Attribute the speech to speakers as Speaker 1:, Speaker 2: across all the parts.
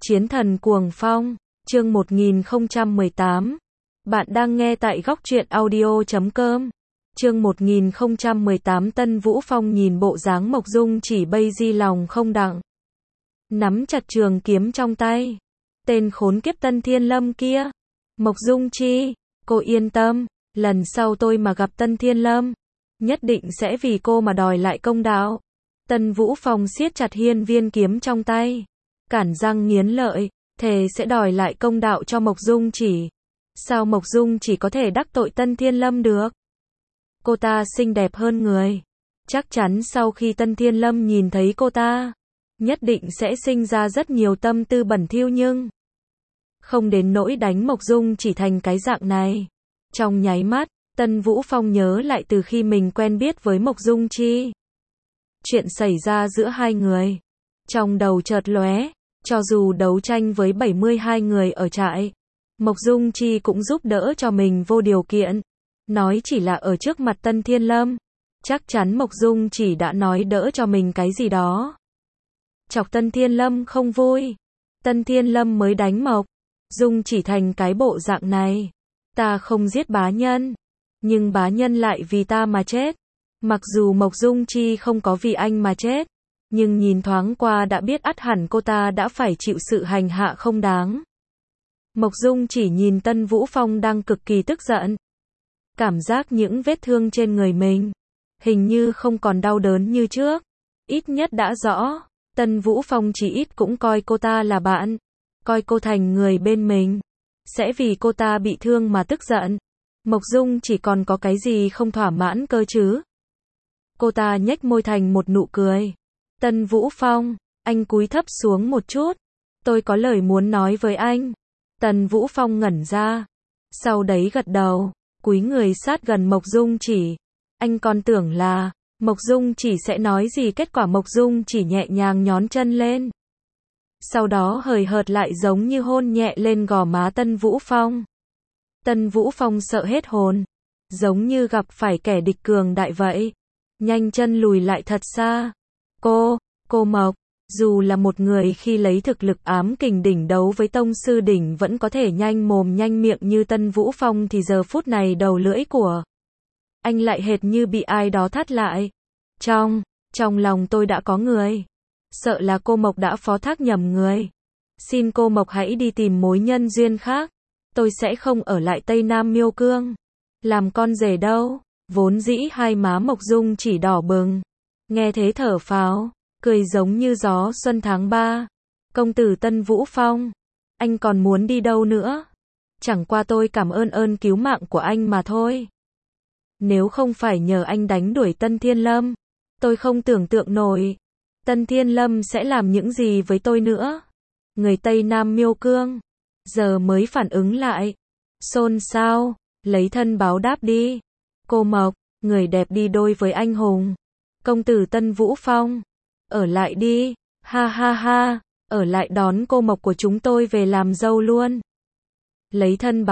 Speaker 1: Chiến thần cuồng phong, chương 1018. Bạn đang nghe tại góc truyện audio.com. Chương 1018. Tân Vũ Phong nhìn bộ dáng Mộc Dung Chỉ bây di lòng không đặng. Nắm chặt trường kiếm trong tay. Tên khốn kiếp Tân Thiên Lâm kia. Mộc Dung Chi, cô yên tâm, lần sau tôi mà gặp Tân Thiên Lâm, nhất định sẽ vì cô mà đòi lại công đạo. Tân Vũ Phong siết chặt hiên viên kiếm trong tay, cản răng nghiến lợi, thề sẽ đòi lại công đạo cho Mộc Dung Chỉ. Sao Mộc Dung Chỉ có thể đắc tội Tân Thiên Lâm được? Cô ta xinh đẹp hơn người. Chắc chắn sau khi Tân Thiên Lâm nhìn thấy cô ta, nhất định sẽ sinh ra rất nhiều tâm tư bẩn thỉu, nhưng không đến nỗi đánh Mộc Dung Chỉ thành cái dạng này. Trong nháy mắt, Tân Vũ Phong nhớ lại từ khi mình quen biết với Mộc Dung Chi, chuyện xảy ra giữa hai người. Trong đầu chợt lóe, cho dù đấu tranh với 72 người ở trại, Mộc Dung Chi cũng giúp đỡ cho mình vô điều kiện. Nói chỉ là ở trước mặt Tân Thiên Lâm, chắc chắn Mộc Dung Chỉ đã nói đỡ cho mình cái gì đó. Chọc Tân Thiên Lâm không vui. Tân Thiên Lâm mới đánh Mộc Dung Chỉ thành cái bộ dạng này. Ta không giết bá nhân, nhưng bá nhân lại vì ta mà chết. Mặc dù Mộc Dung Chi không có vì anh mà chết, nhưng nhìn thoáng qua đã biết ắt hẳn cô ta đã phải chịu sự hành hạ không đáng. Mộc Dung Chỉ nhìn Tân Vũ Phong đang cực kỳ tức giận. Cảm giác những vết thương trên người mình hình như không còn đau đớn như trước. Ít nhất đã rõ, Tân Vũ Phong chỉ ít cũng coi cô ta là bạn, coi cô thành người bên mình. Sẽ vì cô ta bị thương mà tức giận. Mộc Dung Chỉ còn có cái gì không thỏa mãn cơ chứ? Cô ta nhếch môi thành một nụ cười. Tân Vũ Phong, anh cúi thấp xuống một chút. Tôi có lời muốn nói với anh. Tân Vũ Phong ngẩn ra. Sau đấy gật đầu, cúi người sát gần Mộc Dung Chỉ. Anh còn tưởng là Mộc Dung Chỉ sẽ nói gì, kết quả Mộc Dung Chỉ nhẹ nhàng nhón chân lên. Sau đó hời hợt lại giống như hôn nhẹ lên gò má Tân Vũ Phong. Tân Vũ Phong sợ hết hồn, giống như gặp phải kẻ địch cường đại vậy. Nhanh chân lùi lại thật xa. Cô Mộc, dù là một người khi lấy thực lực ám kình đỉnh đấu với tông sư đỉnh vẫn có thể nhanh mồm nhanh miệng như Tân Vũ Phong thì giờ phút này đầu lưỡi của anh lại hệt như bị ai đó thắt lại. Trong lòng tôi đã có người. Sợ là cô Mộc đã phó thác nhầm người. Xin cô Mộc hãy đi tìm mối nhân duyên khác. Tôi sẽ không ở lại Tây Nam Miêu Cương làm con rể đâu. Vốn dĩ hai má Mộc Dung Chỉ đỏ bừng, nghe thế thở phào, cười giống như gió xuân tháng 3. Công tử Tân Vũ Phong, anh còn muốn đi đâu nữa? Chẳng qua tôi cảm ơn cứu mạng của anh mà thôi. Nếu không phải nhờ anh đánh đuổi Tân Thiên Lâm, tôi không tưởng tượng nổi Tân Thiên Lâm sẽ làm những gì với tôi nữa. Người Tây Nam Miêu Cương giờ mới phản ứng lại, xôn xao, lấy thân báo đáp đi. Cô Mộc, người đẹp đi đôi với anh hùng. Công tử Tân Vũ Phong, ở lại đi, ha ha ha, ở lại đón cô Mộc của chúng tôi về làm dâu luôn. Lấy thân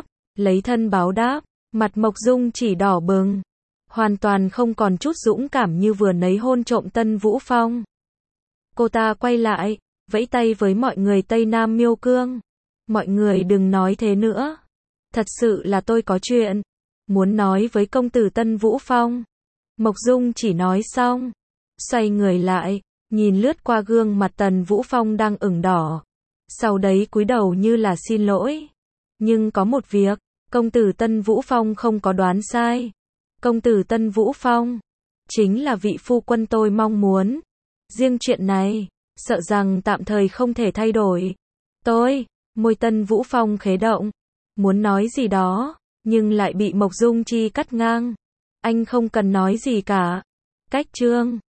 Speaker 1: báo đáp, mặt Mộc Dung Chỉ đỏ bừng, hoàn toàn không còn chút dũng cảm như vừa nấy hôn trộm Tân Vũ Phong. Cô ta quay lại, vẫy tay với mọi người Tây Nam Miêu Cương. Mọi người đừng nói thế nữa. Thật sự là tôi có chuyện muốn nói với công tử Tân Vũ Phong. Mộc Dung Chỉ nói xong, xoay người lại, nhìn lướt qua gương mặt Tân Vũ Phong đang ửng đỏ. Sau đấy cúi đầu như là xin lỗi. Nhưng có một việc, công tử Tân Vũ Phong không có đoán sai. Công tử Tân Vũ Phong chính là vị phu quân tôi mong muốn. Riêng chuyện này, sợ rằng tạm thời không thể thay đổi. Môi Tân Vũ Phong khẽ động, muốn nói gì đó, nhưng lại bị Mộc Dung Chi cắt ngang. Anh không cần nói gì cả. Cách chương